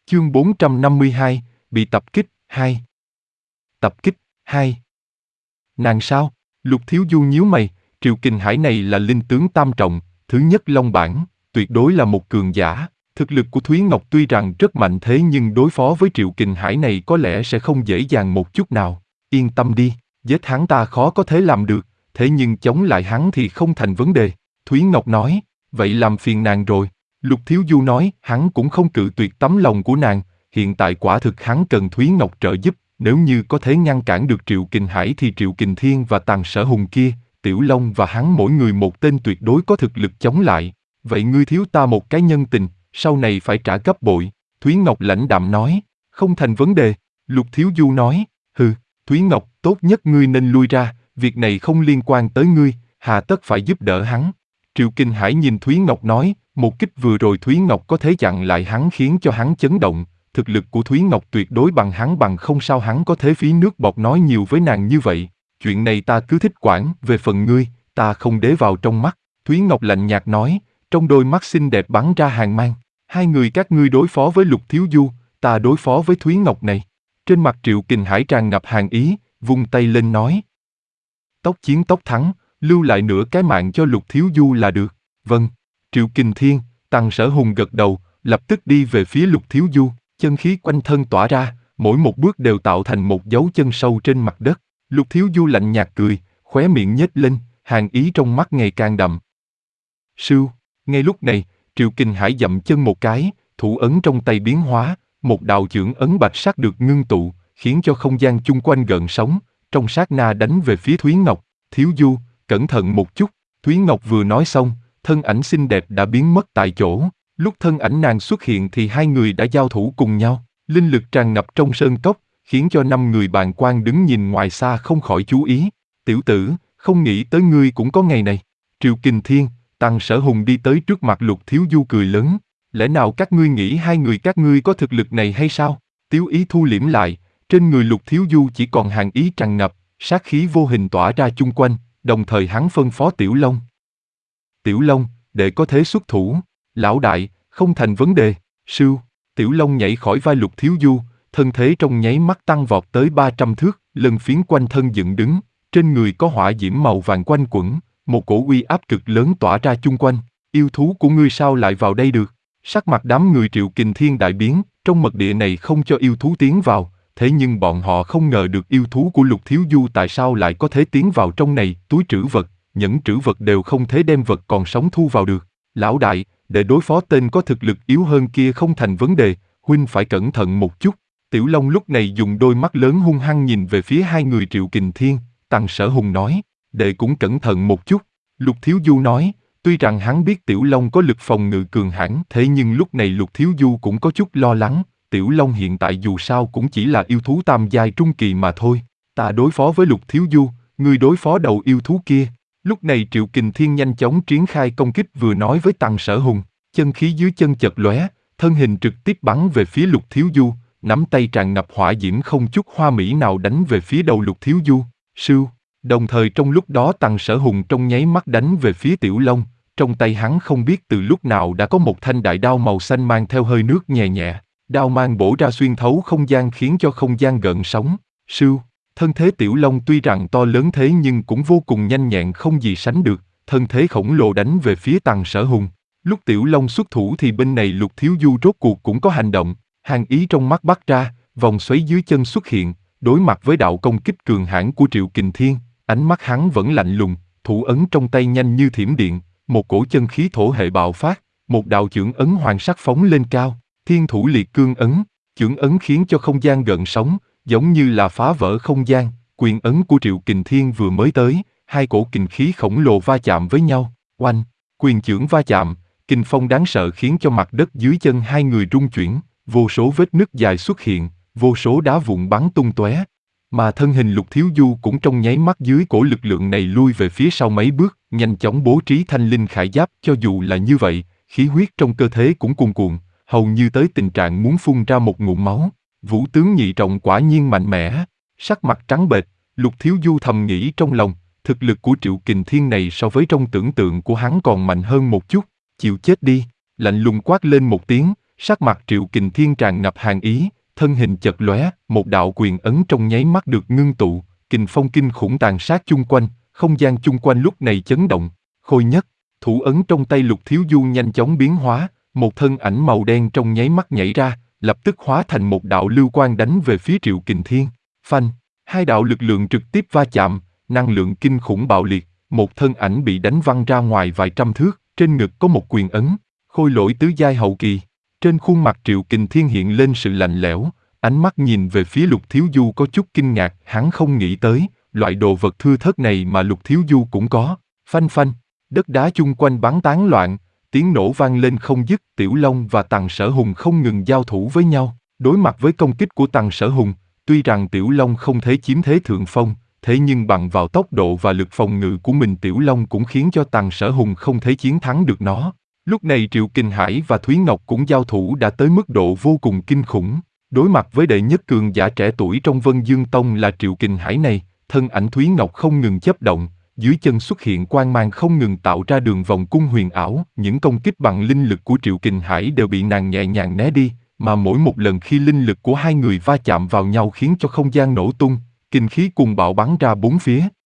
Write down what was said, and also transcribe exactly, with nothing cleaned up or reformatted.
Chương bốn trăm năm mươi hai, bị tập kích, hai. Tập kích, hai. Nàng sao? Lục Thiếu Du nhíu mày, Triệu Kình Hải này là linh tướng tam trọng, thứ nhất Long Bản, tuyệt đối là một cường giả. Thực lực của Thúy Ngọc tuy rằng rất mạnh thế nhưng đối phó với Triệu Kình Hải này có lẽ sẽ không dễ dàng một chút nào. Yên tâm đi, giết hắn ta khó có thể làm được, thế nhưng chống lại hắn thì không thành vấn đề. Thúy Ngọc nói, vậy làm phiền nàng rồi. Lục Thiếu Du nói, hắn cũng không cự tuyệt tấm lòng của nàng, hiện tại quả thực hắn cần Thúy Ngọc trợ giúp, nếu như có thể ngăn cản được Triệu Kình Hải thì Triệu Kình Thiên và Tằng Sở Hùng kia, Tiểu Long và hắn mỗi người một tên tuyệt đối có thực lực chống lại. Vậy ngươi thiếu ta một cái nhân tình, sau này phải trả gấp bội. Thúy Ngọc lãnh đạm nói, không thành vấn đề. Lục Thiếu Du nói, hừ, Thúy Ngọc, tốt nhất ngươi nên lui ra, việc này không liên quan tới ngươi, hà tất phải giúp đỡ hắn. Triệu Kình Hải nhìn Thúy Ngọc nói, một kích vừa rồi Thúy Ngọc có thể chặn lại hắn khiến cho hắn chấn động, thực lực của Thúy Ngọc tuyệt đối bằng hắn bằng không sao hắn có thể phí nước bọt nói nhiều với nàng như vậy. Chuyện này ta cứ thích quản, về phần ngươi, ta không để vào trong mắt. Thúy Ngọc lạnh nhạt nói, trong đôi mắt xinh đẹp bắn ra hàn mang. Hai người các ngươi đối phó với Lục Thiếu Du, ta đối phó với Thúy Ngọc này. Trên mặt Triệu Kình Hải tràn ngập hàn ý, vung tay lên nói. Tốc chiến tốc thắng, lưu lại nửa cái mạng cho Lục Thiếu Du là được. Vâng. Triệu Kình Thiên, Tằng Sở Hùng gật đầu, lập tức đi về phía Lục Thiếu Du, chân khí quanh thân tỏa ra, mỗi một bước đều tạo thành một dấu chân sâu trên mặt đất. Lục Thiếu Du lạnh nhạt cười, khóe miệng nhếch lên, hàn ý trong mắt ngày càng đậm. Sưu, ngay lúc này, Triệu Kình Hải dậm chân một cái, thủ ấn trong tay biến hóa, một đạo chưởng ấn bạch sắc được ngưng tụ, khiến cho không gian chung quanh gợn sóng, trong sát na đánh về phía Thúy Ngọc. Thiếu Du, cẩn thận một chút. Thúy Ngọc vừa nói xong, thân ảnh xinh đẹp đã biến mất tại chỗ. Lúc thân ảnh nàng xuất hiện thì hai người đã giao thủ cùng nhau. Linh lực tràn ngập trong sơn cốc, khiến cho năm người bàng quan đứng nhìn ngoài xa không khỏi chú ý. Tiểu tử, không nghĩ tới ngươi cũng có ngày này. Triệu Kình Thiên, Tằng Sở Hùng đi tới trước mặt Lục Thiếu Du cười lớn. Lẽ nào các ngươi nghĩ hai người các ngươi có thực lực này hay sao? Tiếu ý thu liễm lại, trên người Lục Thiếu Du chỉ còn hàn ý tràn ngập, sát khí vô hình tỏa ra chung quanh, đồng thời hắn phân phó Tiểu Long. Tiểu Long, để có thế xuất thủ. Lão đại, không thành vấn đề. Sưu, Tiểu Long nhảy khỏi vai Lục Thiếu Du, thân thế trong nháy mắt tăng vọt tới ba trăm thước, lân phiến quanh thân dựng đứng, trên người có hỏa diễm màu vàng quanh quẩn, một cổ uy áp cực lớn tỏa ra chung quanh. Yêu thú của ngươi sao lại vào đây được? Sắc mặt đám người Triệu Kình Thiên đại biến, trong mật địa này không cho yêu thú tiến vào, thế nhưng bọn họ không ngờ được yêu thú của Lục Thiếu Du tại sao lại có thể tiến vào trong này. Túi trữ vật, nhẫn trữ vật đều không thể đem vật còn sống thu vào được. Lão đại, để đối phó tên có thực lực yếu hơn kia không thành vấn đề, huynh phải cẩn thận một chút. Tiểu Long lúc này dùng đôi mắt lớn hung hăng nhìn về phía hai người Triệu Kình Thiên. Tằng Sở Hùng nói, đệ cũng cẩn thận một chút. Lục Thiếu Du nói, tuy rằng hắn biết Tiểu Long có lực phòng ngự cường hãn, thế nhưng lúc này Lục Thiếu Du cũng có chút lo lắng. Tiểu Long hiện tại dù sao cũng chỉ là yêu thú tam giai trung kỳ mà thôi. Ta đối phó với Lục Thiếu Du, ngươi đối phó đầu yêu thú kia. Lúc này Triệu Kình Thiên nhanh chóng triển khai công kích vừa nói với Tằng Sở Hùng, chân khí dưới chân chật lóe, thân hình trực tiếp bắn về phía Lục Thiếu Du, nắm tay tràn ngập hỏa diễm không chút hoa mỹ nào đánh về phía đầu Lục Thiếu Du. Sưu, đồng thời trong lúc đó Tằng Sở Hùng trong nháy mắt đánh về phía Tiểu Long, trong tay hắn không biết từ lúc nào đã có một thanh đại đao màu xanh mang theo hơi nước nhẹ nhẹ, đao mang bổ ra xuyên thấu không gian khiến cho không gian gợn sóng. Sưu, thân thế Tiểu Long tuy rằng to lớn thế nhưng cũng vô cùng nhanh nhẹn không gì sánh được, thân thế khổng lồ đánh về phía Tằng Sở Hùng. Lúc Tiểu Long xuất thủ thì bên này Lục Thiếu Du rốt cuộc cũng có hành động, hàn ý trong mắt bắt ra, vòng xoáy dưới chân xuất hiện, đối mặt với đạo công kích cường hãn của Triệu Kình Thiên, ánh mắt hắn vẫn lạnh lùng, thủ ấn trong tay nhanh như thiểm điện, một cổ chân khí thổ hệ bạo phát, một đạo chưởng ấn hoàng sắc phóng lên cao, Thiên Thủ Liệt Cương ấn, chưởng ấn khiến cho không gian gợn sóng, giống như là phá vỡ không gian. Quyền ấn của Triệu Kình Thiên vừa mới tới, hai cổ kình khí khổng lồ va chạm với nhau, oanh, quyền chưởng va chạm, kình phong đáng sợ khiến cho mặt đất dưới chân hai người rung chuyển, vô số vết nứt dài xuất hiện, vô số đá vụn bắn tung tóe, mà thân hình Lục Thiếu Du cũng trong nháy mắt dưới cổ lực lượng này lui về phía sau mấy bước, nhanh chóng bố trí thanh linh khải giáp. Cho dù là như vậy, khí huyết trong cơ thể cũng cuồn cuộn, hầu như tới tình trạng muốn phun ra một ngụm máu. Vũ tướng nhị trọng quả nhiên mạnh mẽ. Sắc mặt trắng bệch, Lục Thiếu Du thầm nghĩ trong lòng, thực lực của Triệu Kình Thiên này so với trong tưởng tượng của hắn còn mạnh hơn một chút. Chịu chết đi. Lạnh lùng quát lên một tiếng, Sắc mặt Triệu Kình Thiên tràn ngập hàn ý, thân hình chật lóe, một đạo quyền ấn trong nháy mắt được ngưng tụ, kình phong kinh khủng tàn sát chung quanh, không gian chung quanh lúc này chấn động. Khôi nhất, thủ ấn trong tay Lục Thiếu Du nhanh chóng biến hóa, một thân ảnh màu đen trong nháy mắt nhảy ra, lập tức hóa thành một đạo lưu quang đánh về phía Triệu Kình Thiên. Phanh, hai đạo lực lượng trực tiếp va chạm, năng lượng kinh khủng bạo liệt, một thân ảnh bị đánh văng ra ngoài vài trăm thước, trên ngực có một quyền ấn, khôi lỗi tứ giai hậu kỳ. Trên khuôn mặt Triệu Kình Thiên hiện lên sự lạnh lẽo, ánh mắt nhìn về phía Lục Thiếu Du có chút kinh ngạc, hắn không nghĩ tới, loại đồ vật thưa thớt này mà Lục Thiếu Du cũng có. Phanh phanh, đất đá chung quanh bắn tán loạn, tiếng nổ vang lên không dứt, Tiểu Long và Tằng Sở Hùng không ngừng giao thủ với nhau. Đối mặt với công kích của Tằng Sở Hùng, tuy rằng Tiểu Long không thể chiếm thế thượng phong, thế nhưng bằng vào tốc độ và lực phòng ngự của mình Tiểu Long cũng khiến cho Tằng Sở Hùng không thể chiến thắng được nó. Lúc này Triệu Kình Hải và Thúy Ngọc cũng giao thủ đã tới mức độ vô cùng kinh khủng. Đối mặt với đệ nhất cường giả trẻ tuổi trong Vân Dương Tông là Triệu Kình Hải này, thân ảnh Thúy Ngọc không ngừng chấp động, dưới chân xuất hiện quang mang không ngừng tạo ra đường vòng cung huyền ảo. Những công kích bằng linh lực của Triệu Kình Hải đều bị nàng nhẹ nhàng né đi, mà mỗi một lần khi linh lực của hai người va chạm vào nhau khiến cho không gian nổ tung, kinh khí cuồng bạo bắn ra bốn phía.